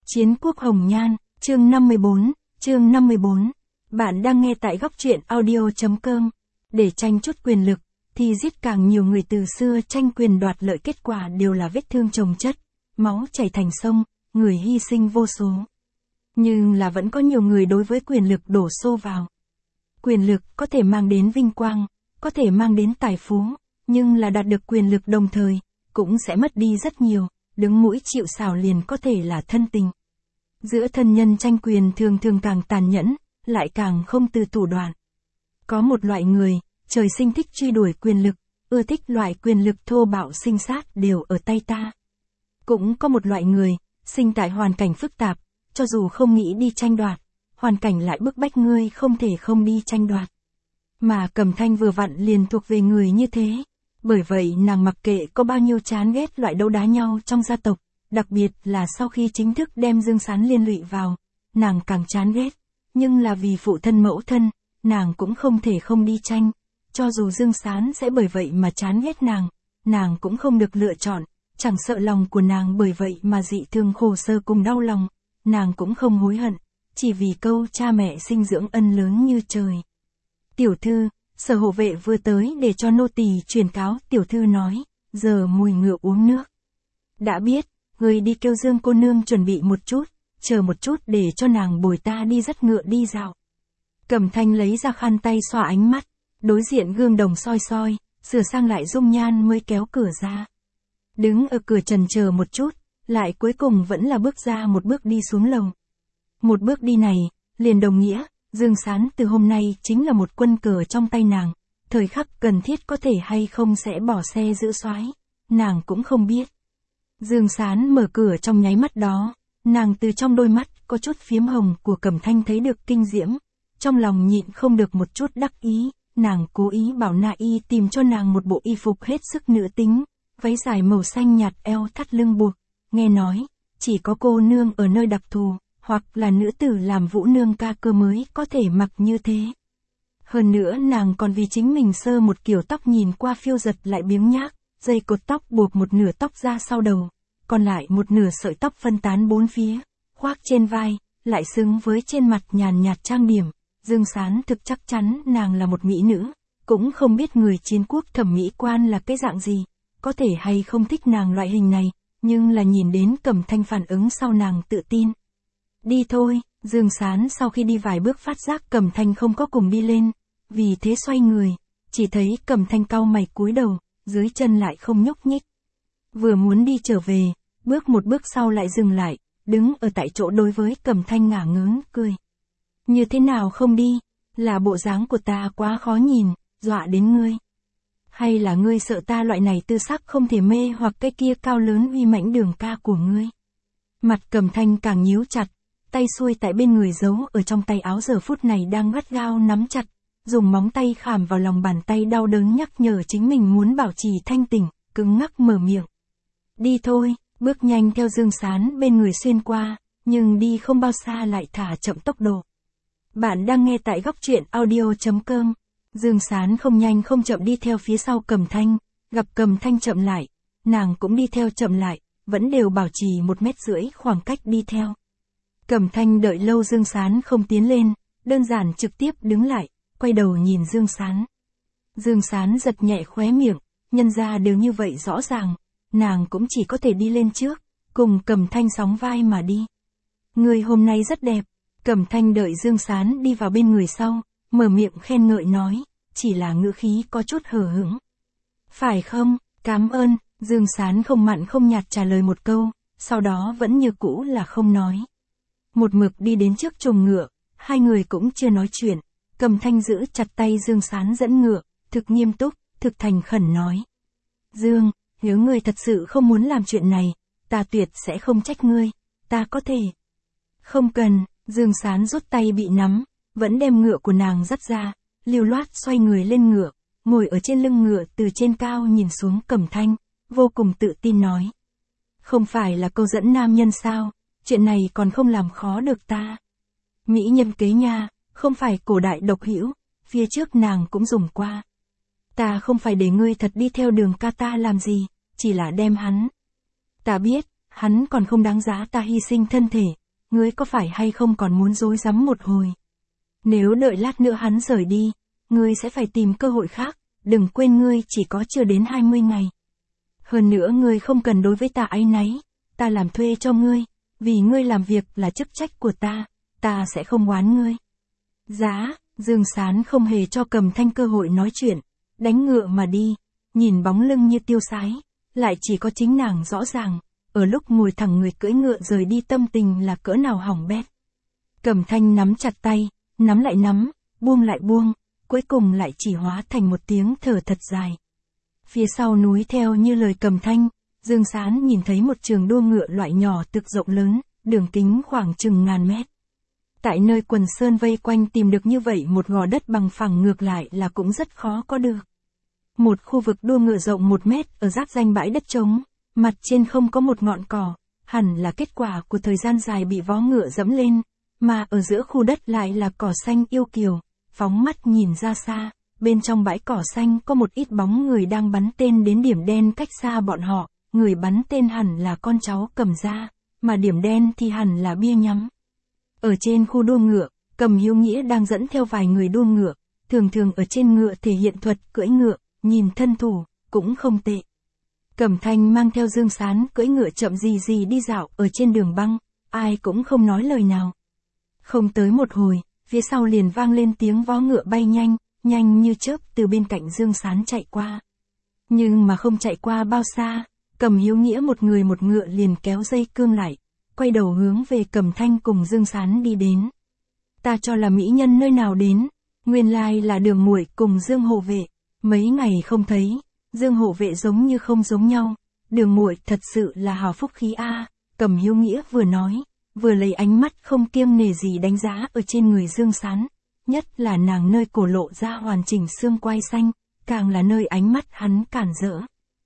Chiến quốc hồng nhan, chương 54. Bạn đang nghe tại góc truyện audio.com. Để tranh chút quyền lực, thì giết càng nhiều người từ xưa tranh quyền đoạt lợi, kết quả đều là vết thương chồng chất, máu chảy thành sông, người hy sinh vô số. Nhưng là vẫn có nhiều người đối với quyền lực đổ xô vào. Quyền lực có thể mang đến vinh quang, có thể mang đến tài phú, nhưng là đạt được quyền lực đồng thời, cũng sẽ mất đi rất nhiều, đứng mũi chịu sào liền có thể là thân tình. Giữa thân nhân tranh quyền thường thường càng tàn nhẫn, lại càng không từ thủ đoạn. Có một loại người, trời sinh thích truy đuổi quyền lực, ưa thích loại quyền lực thô bạo sinh sát đều ở tay ta. Cũng có một loại người, sinh tại hoàn cảnh phức tạp, cho dù không nghĩ đi tranh đoạt, hoàn cảnh lại bức bách ngươi không thể không đi tranh đoạt. Mà Cẩm Thanh vừa vặn liền thuộc về người như thế. Bởi vậy nàng mặc kệ có bao nhiêu chán ghét loại đấu đá nhau trong gia tộc, đặc biệt là sau khi chính thức đem Dương Sán liên lụy vào, nàng càng chán ghét. Nhưng là vì phụ thân mẫu thân, nàng cũng không thể không đi tranh. Cho dù Dương Sán sẽ bởi vậy mà chán ghét nàng cũng không được lựa chọn, chẳng sợ lòng của nàng bởi vậy mà dị thương khổ sở cùng đau lòng, nàng cũng không hối hận, chỉ vì câu cha mẹ sinh dưỡng ân lớn như trời. Tiểu thư, Sở hộ vệ vừa tới để cho nô tỳ truyền cáo. Tiểu thư nói, giờ mùi ngựa uống nước. Đã biết, người đi kêu Dương cô nương chuẩn bị một chút, chờ một chút để cho nàng bồi ta đi dắt ngựa đi dạo. Cẩm Thanh lấy ra khăn tay xoa ánh mắt, đối diện gương đồng soi, sửa sang lại dung nhan mới kéo cửa ra. Đứng ở cửa chần chờ một chút, lại cuối cùng vẫn là bước ra một bước đi xuống lầu. Một bước đi này, liền đồng nghĩa, Dương Sán từ hôm nay chính là một quân cờ trong tay nàng, thời khắc cần thiết có thể hay không sẽ bỏ xe giữ soái, nàng cũng không biết. Dương Sán mở cửa trong nháy mắt đó, nàng từ trong đôi mắt có chút phiếm hồng của Cẩm Thanh thấy được kinh diễm, trong lòng nhịn không được một chút đắc ý, nàng cố ý bảo Na Y tìm cho nàng một bộ y phục hết sức nữ tính, váy dài màu xanh nhạt eo thắt lưng buộc, nghe nói, chỉ có cô nương ở nơi đặc thù, hoặc là nữ tử làm vũ nương ca cơ mới có thể mặc như thế. Hơn nữa nàng còn vì chính mình sơ một kiểu tóc nhìn qua phiêu giật lại biếng nhác, dây cột tóc buộc một nửa tóc ra sau đầu, còn lại một nửa sợi tóc phân tán bốn phía, khoác trên vai, lại xứng với trên mặt nhàn nhạt trang điểm. Dương Sán thực chắc chắn nàng là một mỹ nữ, cũng không biết người chiến quốc thẩm mỹ quan là cái dạng gì, có thể hay không thích nàng loại hình này, nhưng là nhìn đến Cẩm Thanh phản ứng sau nàng tự tin. Đi thôi, Dương Sán sau khi đi vài bước phát giác Cẩm Thanh không có cùng đi lên, vì thế xoay người, chỉ thấy Cẩm Thanh cau mày cúi đầu, dưới chân lại không nhúc nhích. Vừa muốn đi trở về, bước một bước sau lại dừng lại, đứng ở tại chỗ đối với Cẩm Thanh ngả ngớn cười. Như thế nào không đi, là bộ dáng của ta quá khó nhìn, dọa đến ngươi. Hay là ngươi sợ ta loại này tư sắc không thể mê hoặc cái kia cao lớn uy mãnh Đường ca của ngươi. Mặt Cẩm Thanh càng nhíu chặt, tay xuôi tại bên người giấu ở trong tay áo giờ phút này đang gắt gao nắm chặt, dùng móng tay khảm vào lòng bàn tay đau đớn nhắc nhở chính mình muốn bảo trì thanh tỉnh, cứng ngắc mở miệng. Đi thôi, bước nhanh theo Dương Sán bên người xuyên qua, nhưng đi không bao xa lại thả chậm tốc độ. Bạn đang nghe tại góc truyện audio.com. Dương Sán không nhanh không chậm đi theo phía sau Cẩm Thanh, gặp Cẩm Thanh chậm lại, nàng cũng đi theo chậm lại, vẫn đều bảo trì 1,5 mét khoảng cách đi theo. Cẩm Thanh đợi lâu Dương Sán không tiến lên, đơn giản trực tiếp đứng lại, quay đầu nhìn Dương Sán. Dương Sán giật nhẹ khóe miệng, nhân ra đều như vậy rõ ràng, nàng cũng chỉ có thể đi lên trước, cùng Cẩm Thanh sóng vai mà đi. Người hôm nay rất đẹp. Cẩm Thanh đợi Dương Sán đi vào bên người sau, mở miệng khen ngợi nói, chỉ là ngữ khí có chút hờ hững. Phải không, cảm ơn, Dương Sán không mặn không nhạt trả lời một câu, sau đó vẫn như cũ là không nói. Một mực đi đến trước chuồng ngựa, hai người cũng chưa nói chuyện, Cẩm Thanh giữ chặt tay Dương Sán dẫn ngựa, thực nghiêm túc, thực thành khẩn nói. Dương, nếu ngươi thật sự không muốn làm chuyện này, ta tuyệt sẽ không trách ngươi, ta có thể. Không cần. Dương Sán rút tay bị nắm, vẫn đem ngựa của nàng dắt ra, liều loát xoay người lên ngựa, ngồi ở trên lưng ngựa từ trên cao nhìn xuống Cẩm Thanh, vô cùng tự tin nói. Không phải là câu dẫn nam nhân sao, chuyện này còn không làm khó được ta. Mỹ nhân kế nha, không phải cổ đại độc hữu, phía trước nàng cũng dùng qua. Ta không phải để ngươi thật đi theo Đường ca ta làm gì, chỉ là đem hắn. Ta biết, hắn còn không đáng giá ta hy sinh thân thể, ngươi có phải hay không còn muốn rối rắm một hồi. Nếu đợi lát nữa hắn rời đi, ngươi sẽ phải tìm cơ hội khác, đừng quên ngươi chỉ có chưa đến 20 ngày. Hơn nữa ngươi không cần đối với ta áy náy, ta làm thuê cho ngươi, vì ngươi làm việc là chức trách của ta sẽ không oán ngươi. Giá, Dương Sán không hề cho Cầm Thanh cơ hội nói chuyện, đánh ngựa mà đi, nhìn bóng lưng như tiêu sái, lại chỉ có chính nàng rõ ràng, ở lúc ngồi thẳng người cưỡi ngựa rời đi tâm tình là cỡ nào hỏng bét. Cầm Thanh nắm chặt tay, nắm lại nắm, buông lại buông, cuối cùng lại chỉ hóa thành một tiếng thở thật dài. Phía sau núi theo như lời Cầm Thanh, Dương Sán nhìn thấy một trường đua ngựa loại nhỏ thực rộng lớn, đường kính khoảng chừng ngàn mét. Tại nơi quần sơn vây quanh tìm được như vậy một gò đất bằng phẳng ngược lại là cũng rất khó có được. Một khu vực đua ngựa rộng 1 mét ở giáp danh bãi đất trống, mặt trên không có một ngọn cỏ, hẳn là kết quả của thời gian dài bị vó ngựa dẫm lên, mà ở giữa khu đất lại là cỏ xanh yêu kiều, phóng mắt nhìn ra xa, bên trong bãi cỏ xanh có một ít bóng người đang bắn tên đến điểm đen cách xa bọn họ, người bắn tên hẳn là con cháu Cầm gia, mà điểm đen thì hẳn là bia nhắm. Ở trên khu đua ngựa, Cầm Hiếu Nghĩa đang dẫn theo vài người đua ngựa, thường thường ở trên ngựa thể hiện thuật cưỡi ngựa, nhìn thân thủ, cũng không tệ. Cầm Thanh mang theo Dương Sán cưỡi ngựa chậm gì đi dạo ở trên đường băng, ai cũng không nói lời nào. Không tới một hồi, phía sau liền vang lên tiếng vó ngựa bay nhanh, nhanh như chớp từ bên cạnh Dương Sán chạy qua. Nhưng mà không chạy qua bao xa, Cầm Hiếu Nghĩa một người một ngựa liền kéo dây cương lại, quay đầu hướng về Cầm Thanh cùng Dương Sán đi đến. Ta cho là mỹ nhân nơi nào đến, nguyên lai là Đường muội cùng Dương hộ vệ, mấy ngày không thấy, Dương hộ vệ giống như không giống nhau, Đường muội thật sự là hào phúc khí a. Cầm Hiếu Nghĩa vừa nói, vừa lấy ánh mắt không kiêng nể gì đánh giá ở trên người Dương Sán, nhất là nàng nơi cổ lộ ra hoàn chỉnh xương quai xanh, càng là nơi ánh mắt hắn cản rỡ.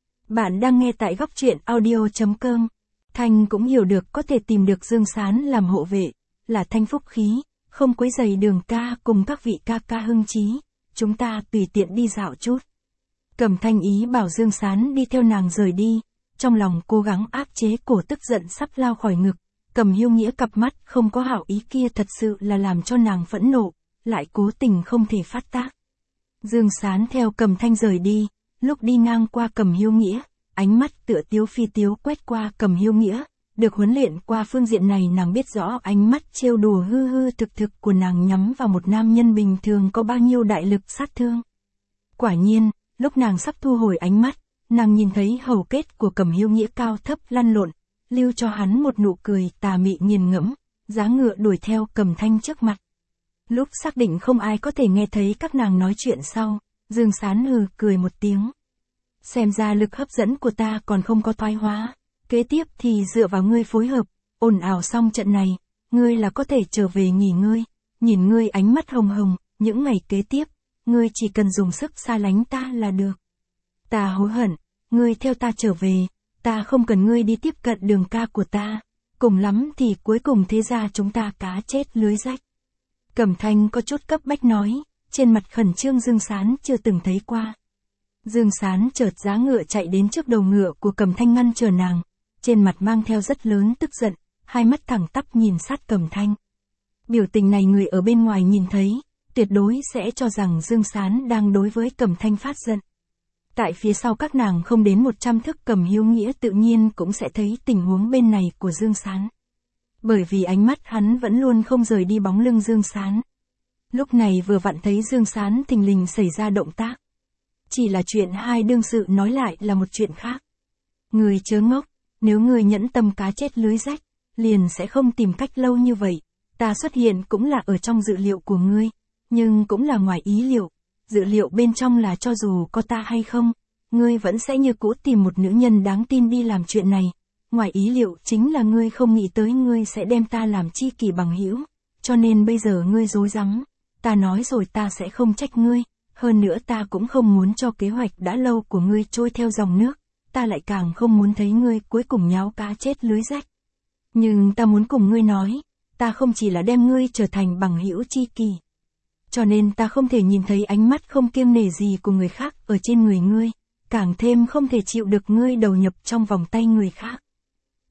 Bạn đang nghe tại góc truyện audio.com. Thanh cũng hiểu được có thể tìm được Dương Sán làm hộ vệ, là thanh phúc khí, không quấy rầy Đường ca cùng các vị ca ca hưng chí, chúng ta tùy tiện đi dạo chút. Cầm Thanh ý bảo Dương Sán đi theo nàng rời đi, trong lòng cố gắng áp chế cổ tức giận sắp lao khỏi ngực. Cầm Hiếu Nghĩa cặp mắt không có hảo ý kia thật sự là làm cho nàng phẫn nộ, lại cố tình không thể phát tác. Dương Sán theo Cầm Thanh rời đi, lúc đi ngang qua Cầm Hiếu Nghĩa, ánh mắt tựa tiếu phi tiếu quét qua Cầm Hiếu Nghĩa, được huấn luyện qua phương diện này nàng biết rõ ánh mắt trêu đùa hư hư thực thực của nàng nhắm vào một nam nhân bình thường có bao nhiêu đại lực sát thương. Quả nhiên, lúc nàng sắp thu hồi ánh mắt, nàng nhìn thấy hầu kết của Cầm Hiếu Nghĩa cao thấp lăn lộn, lưu cho hắn một nụ cười tà mị nghiền ngẫm, giá ngựa đuổi theo Cầm Thanh trước mặt. Lúc xác định không ai có thể nghe thấy các nàng nói chuyện sau, Dương Sán cười một tiếng. Xem ra lực hấp dẫn của ta còn không có thoái hóa, kế tiếp thì dựa vào ngươi phối hợp, ồn ào xong trận này, ngươi là có thể trở về nghỉ ngơi, nhìn ngươi ánh mắt hồng hồng, những ngày kế tiếp, ngươi chỉ cần dùng sức xa lánh ta là được. Ta hối hận, ngươi theo ta trở về, ta không cần ngươi đi tiếp cận Đường ca của ta, cùng lắm thì cuối cùng thế ra chúng ta cá chết lưới rách. Cầm Thanh có chút cấp bách nói, trên mặt khẩn trương Dương Sán chưa từng thấy qua. Dương Sán chợt giá ngựa chạy đến trước đầu ngựa của Cầm Thanh ngăn chờ nàng, trên mặt mang theo rất lớn tức giận, hai mắt thẳng tắp nhìn sát Cầm Thanh. Biểu tình này người ở bên ngoài nhìn thấy, tuyệt đối sẽ cho rằng Dương Sán đang đối với Cầm Thanh phát giận. Tại phía sau các nàng không đến 100 thước Cầm Hiếu Nghĩa tự nhiên cũng sẽ thấy tình huống bên này của Dương Sán. Bởi vì ánh mắt hắn vẫn luôn không rời đi bóng lưng Dương Sán. Lúc này vừa vặn thấy Dương Sán thình lình xảy ra động tác. Chỉ là chuyện hai đương sự nói lại là một chuyện khác. Người chớ ngốc, nếu người nhẫn tâm cá chết lưới rách, liền sẽ không tìm cách lâu như vậy. Ta xuất hiện cũng là ở trong dự liệu của ngươi, nhưng cũng là ngoài ý liệu. Dự liệu bên trong là cho dù có ta hay không, ngươi vẫn sẽ như cũ tìm một nữ nhân đáng tin đi làm chuyện này. Ngoài ý liệu chính là ngươi không nghĩ tới ngươi sẽ đem ta làm tri kỷ bằng hữu, cho nên bây giờ ngươi rối rắm. Ta nói rồi ta sẽ không trách ngươi, hơn nữa ta cũng không muốn cho kế hoạch đã lâu của ngươi trôi theo dòng nước, ta lại càng không muốn thấy ngươi cuối cùng nháo cá chết lưới rách. Nhưng ta muốn cùng ngươi nói, ta không chỉ là đem ngươi trở thành bằng hữu tri kỷ. Cho nên ta không thể nhìn thấy ánh mắt không kiêng nể gì của người khác ở trên người ngươi, càng thêm không thể chịu được ngươi đầu nhập trong vòng tay người khác.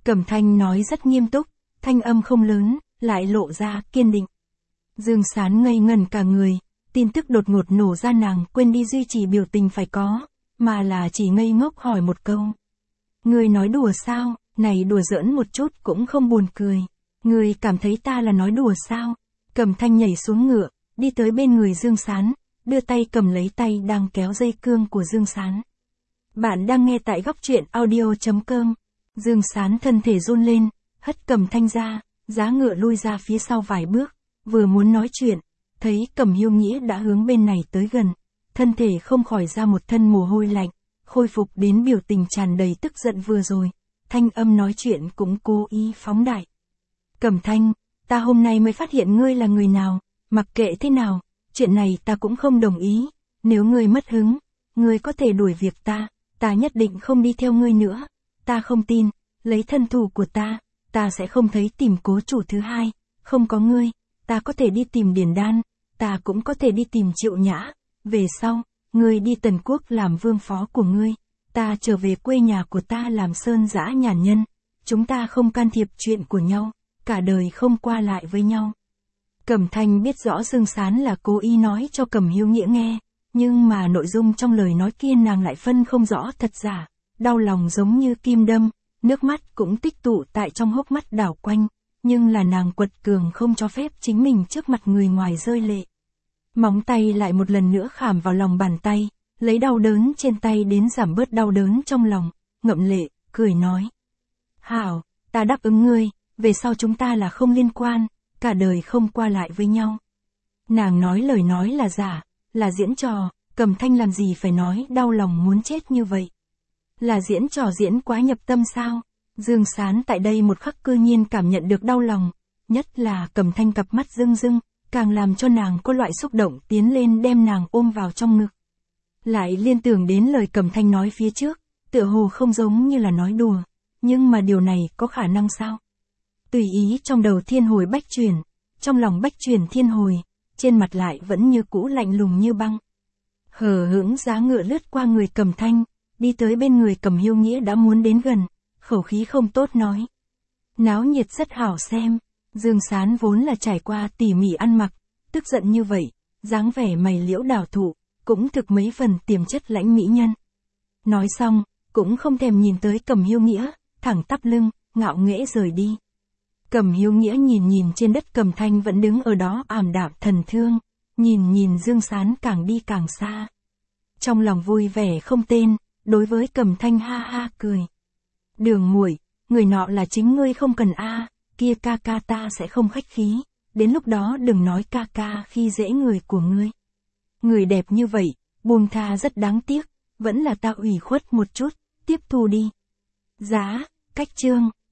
Cẩm Thanh nói rất nghiêm túc, thanh âm không lớn, lại lộ ra kiên định. Dương Sán ngây ngẩn cả người, tin tức đột ngột nổ ra nàng quên đi duy trì biểu tình phải có, mà là chỉ ngây ngốc hỏi một câu. Ngươi nói đùa sao, này đùa giỡn một chút cũng không buồn cười. Ngươi cảm thấy ta là nói đùa sao? Cẩm Thanh nhảy xuống ngựa, đi tới bên người Dương Sán, đưa tay cầm lấy tay đang kéo dây cương của Dương Sán. Bạn đang nghe tại góc truyện audio.com. Dương Sán thân thể run lên, hất Cẩm Thanh ra, giá ngựa lui ra phía sau vài bước, vừa muốn nói chuyện, thấy Cẩm Hiêu Nghĩa đã hướng bên này tới gần, thân thể không khỏi ra một thân mồ hôi lạnh, khôi phục đến biểu tình tràn đầy tức giận vừa rồi, thanh âm nói chuyện cũng cố ý phóng đại. Cẩm Thanh, ta hôm nay mới phát hiện ngươi là người nào, mặc kệ thế nào, chuyện này ta cũng không đồng ý, nếu ngươi mất hứng, ngươi có thể đuổi việc ta nhất định không đi theo ngươi nữa, ta không tin, lấy thân thủ của ta sẽ không thấy tìm Cố chủ thứ hai, không có ngươi, ta có thể đi tìm Điền Đan, ta cũng có thể đi tìm Triệu Nhã, về sau, ngươi đi Tần Quốc làm vương phó của ngươi, ta trở về quê nhà của ta làm sơn dã nhàn nhân, chúng ta không can thiệp chuyện của nhau, cả đời không qua lại với nhau. Cẩm Thanh biết rõ Dương Sán là cố ý nói cho Cẩm Hiêu Nghĩa nghe, nhưng mà nội dung trong lời nói kia nàng lại phân không rõ thật giả, đau lòng giống như kim đâm, nước mắt cũng tích tụ tại trong hốc mắt đảo quanh, nhưng là nàng quật cường không cho phép chính mình trước mặt người ngoài rơi lệ. Móng tay lại một lần nữa khảm vào lòng bàn tay, lấy đau đớn trên tay đến giảm bớt đau đớn trong lòng, ngậm lệ, cười nói. Hảo, ta đáp ứng ngươi, về sau chúng ta là không liên quan, cả đời không qua lại với nhau. Nàng nói lời nói là giả, là diễn trò, Cẩm Thanh làm gì phải nói đau lòng muốn chết như vậy. Là diễn trò diễn quá nhập tâm sao? Dương Sán tại đây một khắc cư nhiên cảm nhận được đau lòng, nhất là Cẩm Thanh cặp mắt rưng rưng, càng làm cho nàng có loại xúc động tiến lên đem nàng ôm vào trong ngực. Lại liên tưởng đến lời Cẩm Thanh nói phía trước, tựa hồ không giống như là nói đùa, nhưng mà điều này có khả năng sao? Tùy ý trong đầu thiên hồi bách chuyển, trong lòng bách chuyển thiên hồi, trên mặt lại vẫn như cũ lạnh lùng như băng. Hờ hững giá ngựa lướt qua người Cẩm Thanh, đi tới bên người Cẩm Hiêu Nghĩa đã muốn đến gần, khẩu khí không tốt nói. Náo nhiệt rất hảo xem, Dương Sán vốn là trải qua tỉ mỉ ăn mặc, tức giận như vậy, dáng vẻ mày liễu đảo thụ, cũng thực mấy phần tiềm chất lãnh mỹ nhân. Nói xong, cũng không thèm nhìn tới Cẩm Hiêu Nghĩa, thẳng tắp lưng, ngạo nghễ rời đi. Cẩm Hiêu Nghĩa nhìn trên đất Cẩm Thanh vẫn đứng ở đó ảm đạm thần thương, nhìn Dương Sán càng đi càng xa. Trong lòng vui vẻ không tên, đối với Cẩm Thanh ha ha cười. Đường muội, người nọ là chính ngươi không cần kia ca ca ta sẽ không khách khí, đến lúc đó đừng nói ca ca khi dễ người của ngươi. Người đẹp như vậy, buông tha rất đáng tiếc, vẫn là ta ủy khuất một chút, tiếp thu đi. Giá, cách chương.